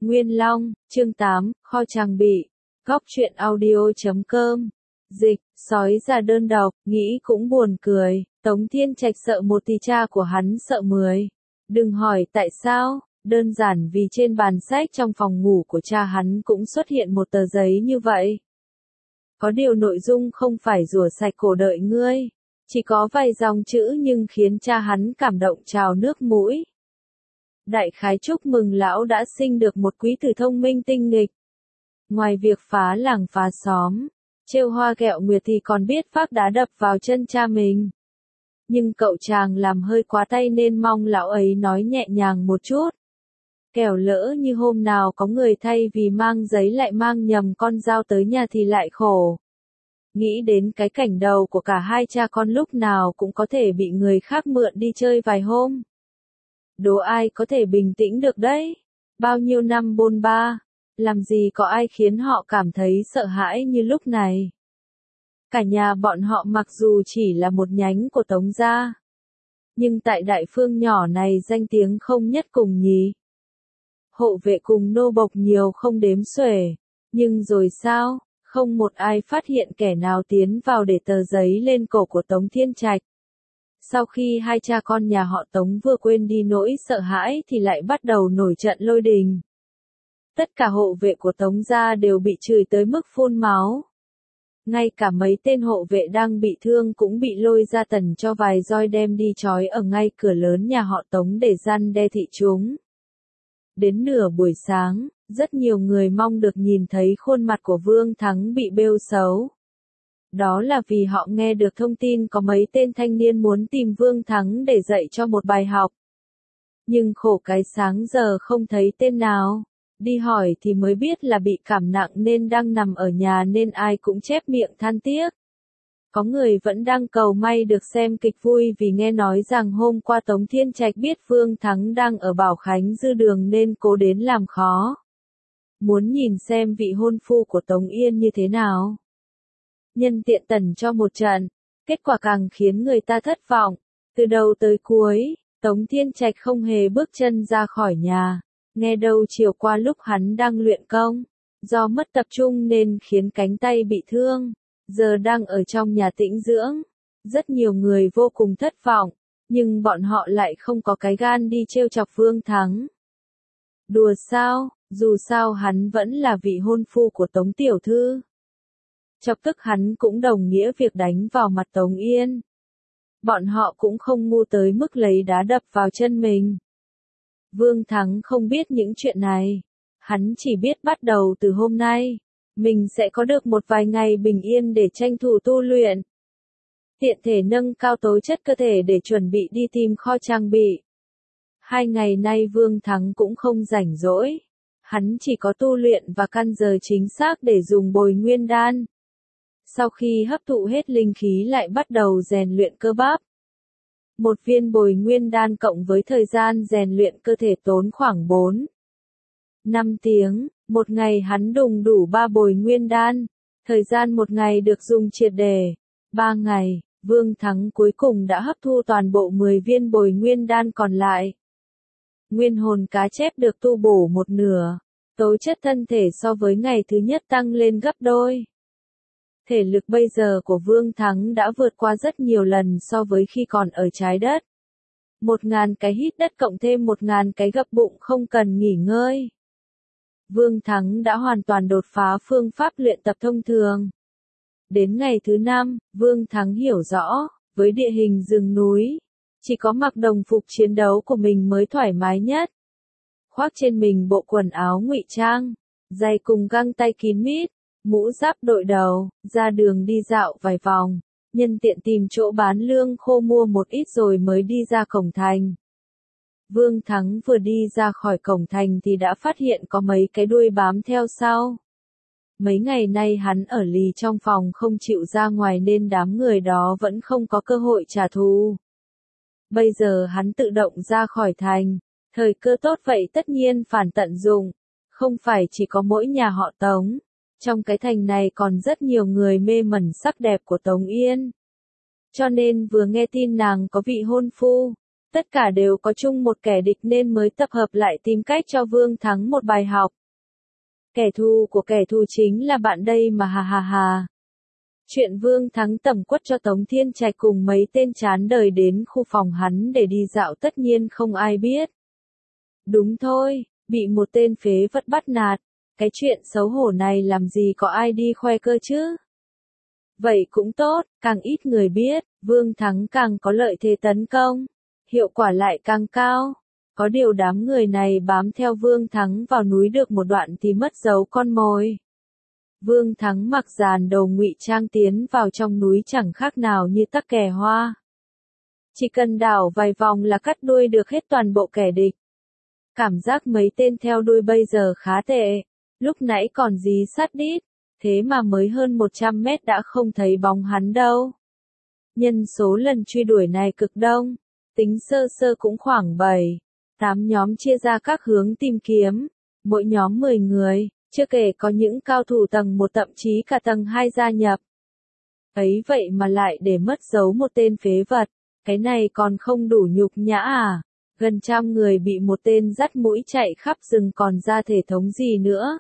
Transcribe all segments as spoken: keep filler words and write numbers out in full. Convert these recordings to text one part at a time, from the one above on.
Nguyên Long, chương tám, kho trang bị. Góc truyện audio chấm com. Dịch, sói già đơn độc, nghĩ cũng buồn cười. Tống Thiên Trạch sợ một thì cha của hắn sợ mười. Đừng hỏi tại sao, đơn giản vì trên bàn sách trong phòng ngủ của cha hắn cũng xuất hiện một tờ giấy như vậy. Có điều nội dung không phải rửa sạch cổ đợi ngươi. Chỉ có vài dòng chữ nhưng khiến cha hắn cảm động trào nước mũi. Đại khái chúc mừng lão đã sinh được một quý tử thông minh tinh nghịch. Ngoài việc phá làng phá xóm, trêu hoa ghẹo nguyệt thì còn biết phác đá đập vào chân cha mình. Nhưng cậu chàng làm hơi quá tay nên mong lão ấy nói nhẹ nhàng một chút. Kẻo lỡ như hôm nào có người thay vì mang giấy lại mang nhầm con dao tới nhà thì lại khổ. Nghĩ đến cái cảnh đầu của cả hai cha con lúc nào cũng có thể bị người khác mượn đi chơi vài hôm. Đố ai có thể bình tĩnh được đấy. Bao nhiêu năm bôn ba, làm gì có ai khiến họ cảm thấy sợ hãi như lúc này. Cả nhà bọn họ mặc dù chỉ là một nhánh của Tống gia, nhưng tại đại phương nhỏ này danh tiếng không nhất cùng nhì. Hộ vệ cùng nô bộc nhiều không đếm xuể, nhưng rồi sao, không một ai phát hiện kẻ nào tiến vào để tờ giấy lên cổ của Tống Thiên Trạch. Sau khi hai cha con nhà họ Tống vừa quên đi nỗi sợ hãi thì lại bắt đầu nổi trận lôi đình. Tất cả hộ vệ của Tống gia đều bị chửi tới mức phun máu. Ngay cả mấy tên hộ vệ đang bị thương cũng bị lôi ra tần cho vài roi đem đi trói ở ngay cửa lớn nhà họ Tống để răn đe thị chúng. Đến nửa buổi sáng, rất nhiều người mong được nhìn thấy khuôn mặt của Vương Thắng bị bêu xấu. Đó là vì họ nghe được thông tin có mấy tên thanh niên muốn tìm Vương Thắng để dạy cho một bài học. Nhưng khổ cái sáng giờ không thấy tên nào. Đi hỏi thì mới biết là bị cảm nặng nên đang nằm ở nhà nên ai cũng chép miệng than tiếc. Có người vẫn đang cầu may được xem kịch vui vì nghe nói rằng hôm qua Tống Thiên Trạch biết Vương Thắng đang ở Bảo Khánh Dư Đường nên cố đến làm khó. Muốn nhìn xem vị hôn phu của Tống Yên như thế nào. Nhân tiện tẩn cho một trận, kết quả càng khiến người ta thất vọng. Từ đầu tới cuối, Tống Thiên Trạch không hề bước chân ra khỏi nhà. Nghe đâu chiều qua lúc hắn đang luyện công, do mất tập trung nên khiến cánh tay bị thương, giờ đang ở trong nhà tĩnh dưỡng. Rất nhiều người vô cùng thất vọng, nhưng bọn họ lại không có cái gan đi trêu chọc Vương Thắng. Đùa sao, dù sao hắn vẫn là vị hôn phu của Tống Tiểu Thư. Chọc tức hắn cũng đồng nghĩa việc đánh vào mặt Tống Yên. Bọn họ cũng không ngu tới mức lấy đá đập vào chân mình. Vương Thắng không biết những chuyện này. Hắn chỉ biết bắt đầu từ hôm nay, mình sẽ có được một vài ngày bình yên để tranh thủ tu luyện. Tiện thể nâng cao tố chất cơ thể để chuẩn bị đi tìm kho trang bị. Hai ngày nay Vương Thắng cũng không rảnh rỗi. Hắn chỉ có tu luyện và căn giờ chính xác để dùng bồi nguyên đan. Sau khi hấp thụ hết linh khí lại bắt đầu rèn luyện cơ bắp. Một viên bồi nguyên đan cộng với thời gian rèn luyện cơ thể tốn khoảng bốn năm tiếng, một ngày hắn đùng đủ ba bồi nguyên đan. Thời gian một ngày được dùng triệt để. Ba ngày, Vương Thắng cuối cùng đã hấp thu toàn bộ mười viên bồi nguyên đan còn lại. Nguyên hồn cá chép được tu bổ một nửa. Tố chất thân thể so với ngày thứ nhất tăng lên gấp đôi. Thể lực bây giờ của Vương Thắng đã vượt qua rất nhiều lần so với khi còn ở trái đất. Một ngàn cái hít đất cộng thêm một ngàn cái gập bụng không cần nghỉ ngơi. Vương Thắng đã hoàn toàn đột phá phương pháp luyện tập thông thường. Đến ngày thứ năm, Vương Thắng hiểu rõ, với địa hình rừng núi, chỉ có mặc đồng phục chiến đấu của mình mới thoải mái nhất. Khoác trên mình bộ quần áo ngụy trang, giày cùng găng tay kín mít, mũ giáp đội đầu, ra đường đi dạo vài vòng, nhân tiện tìm chỗ bán lương khô mua một ít rồi mới đi ra cổng thành. Vương Thắng vừa đi ra khỏi cổng thành thì đã phát hiện có mấy cái đuôi bám theo sau. Mấy ngày nay hắn ở lì trong phòng không chịu ra ngoài nên đám người đó vẫn không có cơ hội trả thù. Bây giờ hắn tự động ra khỏi thành, thời cơ tốt vậy tất nhiên phản tận dụng, không phải chỉ có mỗi nhà họ Tống. Trong cái thành này còn rất nhiều người mê mẩn sắc đẹp của Tống Yên. Cho nên vừa nghe tin nàng có vị hôn phu, Tất cả đều có chung một kẻ địch nên mới tập hợp lại tìm cách cho Vương Thắng một bài học. Kẻ thù của kẻ thù chính là bạn đây mà hà hà hà. Chuyện Vương Thắng tẩm quất cho Tống Thiên Trạch cùng mấy tên chán đời đến khu phòng hắn để đi dạo tất nhiên không ai biết. Đúng thôi, bị một tên phế vật bắt nạt, cái chuyện xấu hổ này làm gì có ai đi khoe cơ chứ? Vậy cũng tốt, càng ít người biết, Vương Thắng càng có lợi thế tấn công, hiệu quả lại càng cao. Có điều đám người này bám theo Vương Thắng vào núi được một đoạn thì mất dấu con mồi. Vương Thắng mặc dàn đầu ngụy trang tiến vào trong núi chẳng khác nào như tắc kè hoa. Chỉ cần đảo vài vòng là cắt đuôi được hết toàn bộ kẻ địch. Cảm giác mấy tên theo đuôi bây giờ khá tệ, lúc nãy còn dí sát đít, thế mà mới hơn một trăm mét đã không thấy bóng hắn đâu. Nhân số lần truy đuổi này cực đông, tính sơ sơ cũng khoảng bảy, tám nhóm chia ra các hướng tìm kiếm, mỗi nhóm mười người, chưa kể có những cao thủ tầng một thậm chí cả tầng hai gia nhập. Ấy vậy mà lại để mất dấu một tên phế vật, cái này còn không đủ nhục nhã à? Gần trăm người bị một tên dắt mũi chạy khắp rừng còn ra thể thống gì nữa.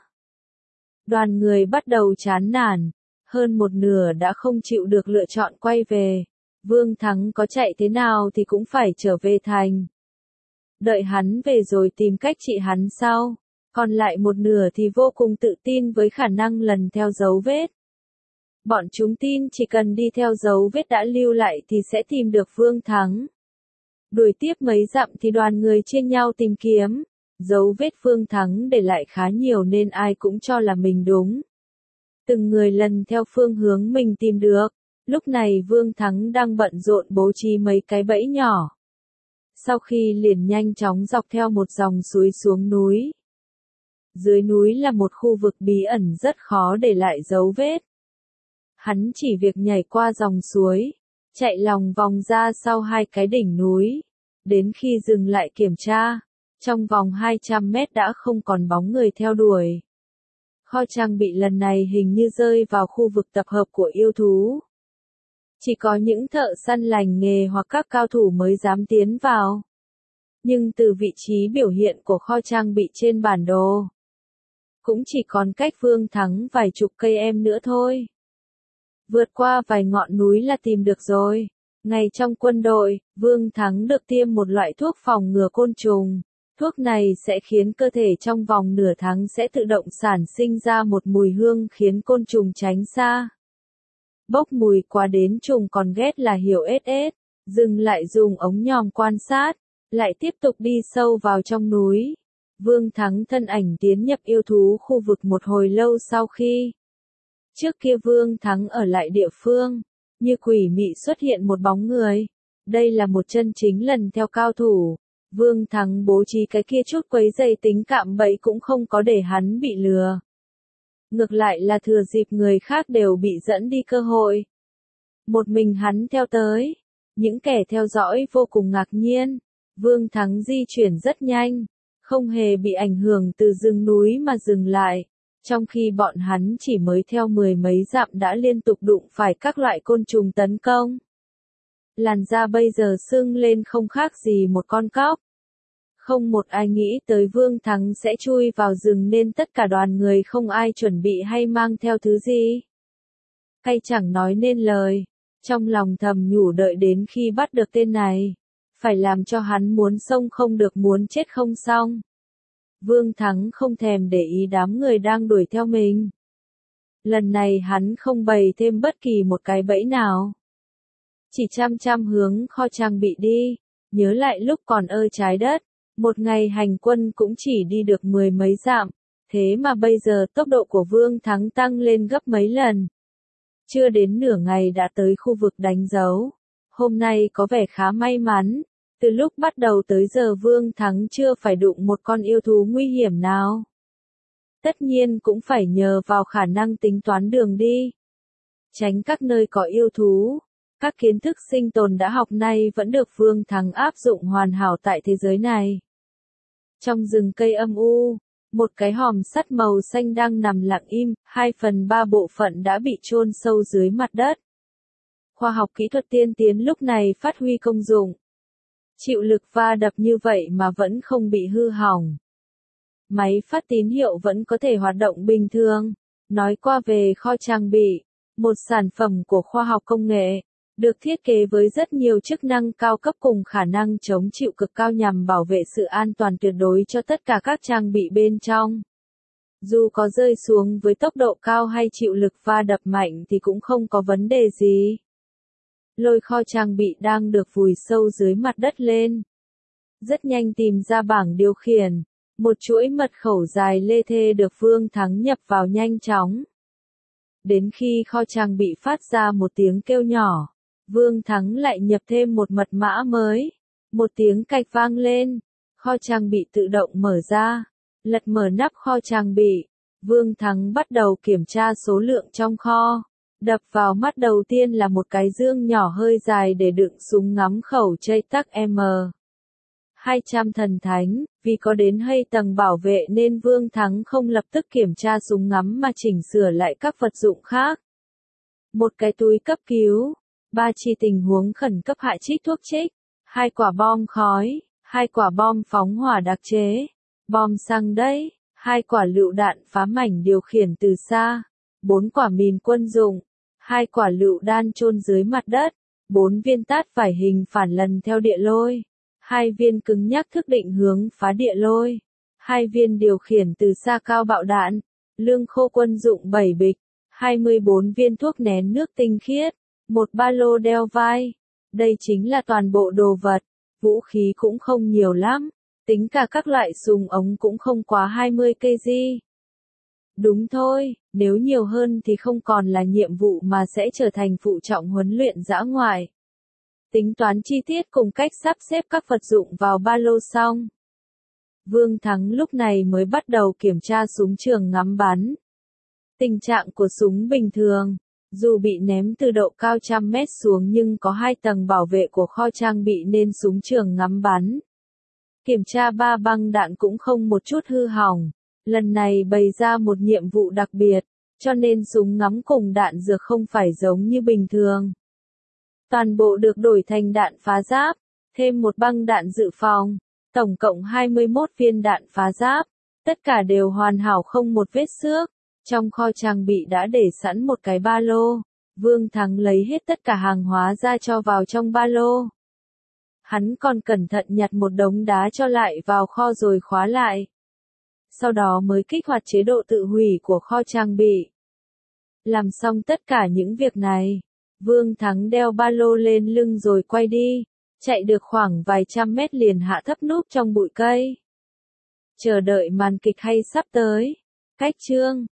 Đoàn người bắt đầu chán nản, hơn một nửa đã không chịu được lựa chọn quay về. Vương Thắng có chạy thế nào thì cũng phải trở về thành. Đợi hắn về rồi tìm cách trị hắn sau. Còn lại một nửa thì vô cùng tự tin với khả năng lần theo dấu vết. Bọn chúng tin chỉ cần đi theo dấu vết đã lưu lại thì sẽ tìm được Vương Thắng. Đuổi tiếp mấy dặm thì đoàn người chia nhau tìm kiếm. Dấu vết Vương Thắng để lại khá nhiều nên ai cũng cho là mình đúng. Từng người lần theo phương hướng mình tìm được. Lúc này Vương Thắng đang bận rộn bố trí mấy cái bẫy nhỏ. Sau khi liền nhanh chóng dọc theo một dòng suối xuống núi. Dưới núi là một khu vực bí ẩn rất khó để lại dấu vết. Hắn chỉ việc nhảy qua dòng suối, chạy lòng vòng ra sau hai cái đỉnh núi. Đến khi dừng lại kiểm tra, trong vòng hai trăm mét đã không còn bóng người theo đuổi. Kho trang bị lần này hình như rơi vào khu vực tập hợp của yêu thú. Chỉ có những thợ săn lành nghề hoặc các cao thủ mới dám tiến vào. Nhưng từ vị trí biểu hiện của kho trang bị trên bản đồ, cũng chỉ còn cách Vương Thắng vài chục cây em nữa thôi. Vượt qua vài ngọn núi là tìm được rồi. Ngày trong quân đội, Vương Thắng được tiêm một loại thuốc phòng ngừa côn trùng. Thuốc này sẽ khiến cơ thể trong vòng nửa tháng sẽ tự động sản sinh ra một mùi hương khiến côn trùng tránh xa. Bốc mùi quá đến trùng còn ghét là hiểu ết ết. Dừng lại dùng ống nhòm quan sát, lại tiếp tục đi sâu vào trong núi. Vương Thắng thân ảnh tiến nhập yêu thú khu vực một hồi lâu sau khi. Trước kia Vương Thắng ở lại địa phương, như quỷ mị xuất hiện một bóng người. Đây là một chân chính lần theo cao thủ. Vương Thắng bố trí cái kia chút quấy dày tính cạm bẫy cũng không có để hắn bị lừa. Ngược lại là thừa dịp người khác đều bị dẫn đi cơ hội. Một mình hắn theo tới. Những kẻ theo dõi vô cùng ngạc nhiên. Vương Thắng di chuyển rất nhanh, không hề bị ảnh hưởng từ rừng núi mà dừng lại. Trong khi bọn hắn chỉ mới theo mười mấy dặm đã liên tục đụng phải các loại côn trùng tấn công. Làn da bây giờ sưng lên không khác gì một con cóc. Không một ai nghĩ tới Vương Thắng sẽ chui vào rừng nên tất cả đoàn người không ai chuẩn bị hay mang theo thứ gì. Hay chẳng nói nên lời, trong lòng thầm nhủ đợi đến khi bắt được tên này. Phải làm cho hắn muốn sống không được muốn chết không xong. Vương Thắng không thèm để ý đám người đang đuổi theo mình. Lần này hắn không bày thêm bất kỳ một cái bẫy nào. Chỉ chăm chăm hướng kho trang bị đi, nhớ lại lúc còn ở trái đất, một ngày hành quân cũng chỉ đi được mười mấy dặm, thế mà bây giờ tốc độ của Vương Thắng tăng lên gấp mấy lần. Chưa đến nửa ngày đã tới khu vực đánh dấu. Hôm nay có vẻ khá may mắn. Từ lúc bắt đầu tới giờ Vương Thắng chưa phải đụng một con yêu thú nguy hiểm nào. Tất nhiên cũng phải nhờ vào khả năng tính toán đường đi. Tránh các nơi có yêu thú. Các kiến thức sinh tồn đã học nay vẫn được Vương Thắng áp dụng hoàn hảo tại thế giới này. Trong rừng cây âm u, một cái hòm sắt màu xanh đang nằm lặng im, hai phần ba bộ phận đã bị chôn sâu dưới mặt đất. Khoa học kỹ thuật tiên tiến lúc này phát huy công dụng. chịu lực va đập như vậy mà vẫn không bị hư hỏng. Máy phát tín hiệu vẫn có thể hoạt động bình thường. Nói qua về kho trang bị, một sản phẩm của khoa học công nghệ, được thiết kế với rất nhiều chức năng cao cấp cùng khả năng chống chịu cực cao nhằm bảo vệ sự an toàn tuyệt đối cho tất cả các trang bị bên trong. Dù có rơi xuống với tốc độ cao hay chịu lực va đập mạnh thì cũng không có vấn đề gì. Lôi kho trang bị đang được vùi sâu dưới mặt đất lên. Rất nhanh tìm ra bảng điều khiển. Một chuỗi mật khẩu dài lê thê được Vương Thắng nhập vào nhanh chóng. Đến khi kho trang bị phát ra một tiếng kêu nhỏ, Vương Thắng lại nhập thêm một mật mã mới. Một tiếng cạch vang lên, kho trang bị tự động mở ra. Lật mở nắp kho trang bị, Vương Thắng bắt đầu kiểm tra số lượng trong kho. Đập vào mắt đầu tiên là một cái dương nhỏ hơi dài để đựng súng ngắm khẩu J T A C M hai trăm thần thánh. Vì có đến hay tầng bảo vệ nên Vương Thắng không lập tức kiểm tra súng ngắm mà chỉnh sửa lại các vật dụng khác. Một cái túi cấp cứu, ba chi tình huống khẩn cấp hạ trích thuốc trích, hai quả bom khói, hai quả bom phóng hỏa đặc chế, bom xăng đấy, hai quả lựu đạn phá mảnh điều khiển từ xa, bốn quả mìn quân dụng, hai quả lựu đan chôn dưới mặt đất, bốn viên tát vải hình phản lần theo địa lôi. Hai viên cứng nhắc thức định hướng phá địa lôi, hai viên điều khiển từ xa cao bạo đạn, lương khô quân dụng bảy bịch, hai mươi bốn viên thuốc nén nước tinh khiết, một ba lô đeo vai. Đây chính là toàn bộ đồ vật, vũ khí cũng không nhiều lắm, tính cả các loại súng ống cũng không quá hai mươi ki lô gam. Đúng thôi, nếu nhiều hơn thì không còn là nhiệm vụ mà sẽ trở thành phụ trọng huấn luyện dã ngoại. Tính toán chi tiết cùng cách sắp xếp các vật dụng vào ba lô xong. Vương Thắng lúc này mới bắt đầu kiểm tra súng trường ngắm bắn. Tình trạng của súng bình thường, dù bị ném từ độ cao trăm mét xuống nhưng có hai tầng bảo vệ của kho trang bị nên súng trường ngắm bắn. Kiểm tra ba băng đạn cũng không một chút hư hỏng. Lần này bày ra một nhiệm vụ đặc biệt, cho nên súng ngắm cùng đạn dược không phải giống như bình thường. Toàn bộ được đổi thành đạn phá giáp, thêm một băng đạn dự phòng, tổng cộng hai mươi mốt viên đạn phá giáp, tất cả đều hoàn hảo không một vết xước. Trong kho trang bị đã để sẵn một cái ba lô, Vương Thắng lấy hết tất cả hàng hóa ra cho vào trong ba lô. Hắn còn cẩn thận nhặt một đống đá cho lại vào kho rồi khóa lại. Sau đó mới kích hoạt chế độ tự hủy của kho trang bị. Làm xong tất cả những việc này, Vương Thắng đeo ba lô lên lưng rồi quay đi, chạy được khoảng vài trăm mét liền hạ thấp núp trong bụi cây. Chờ đợi màn kịch hay sắp tới. Cách chương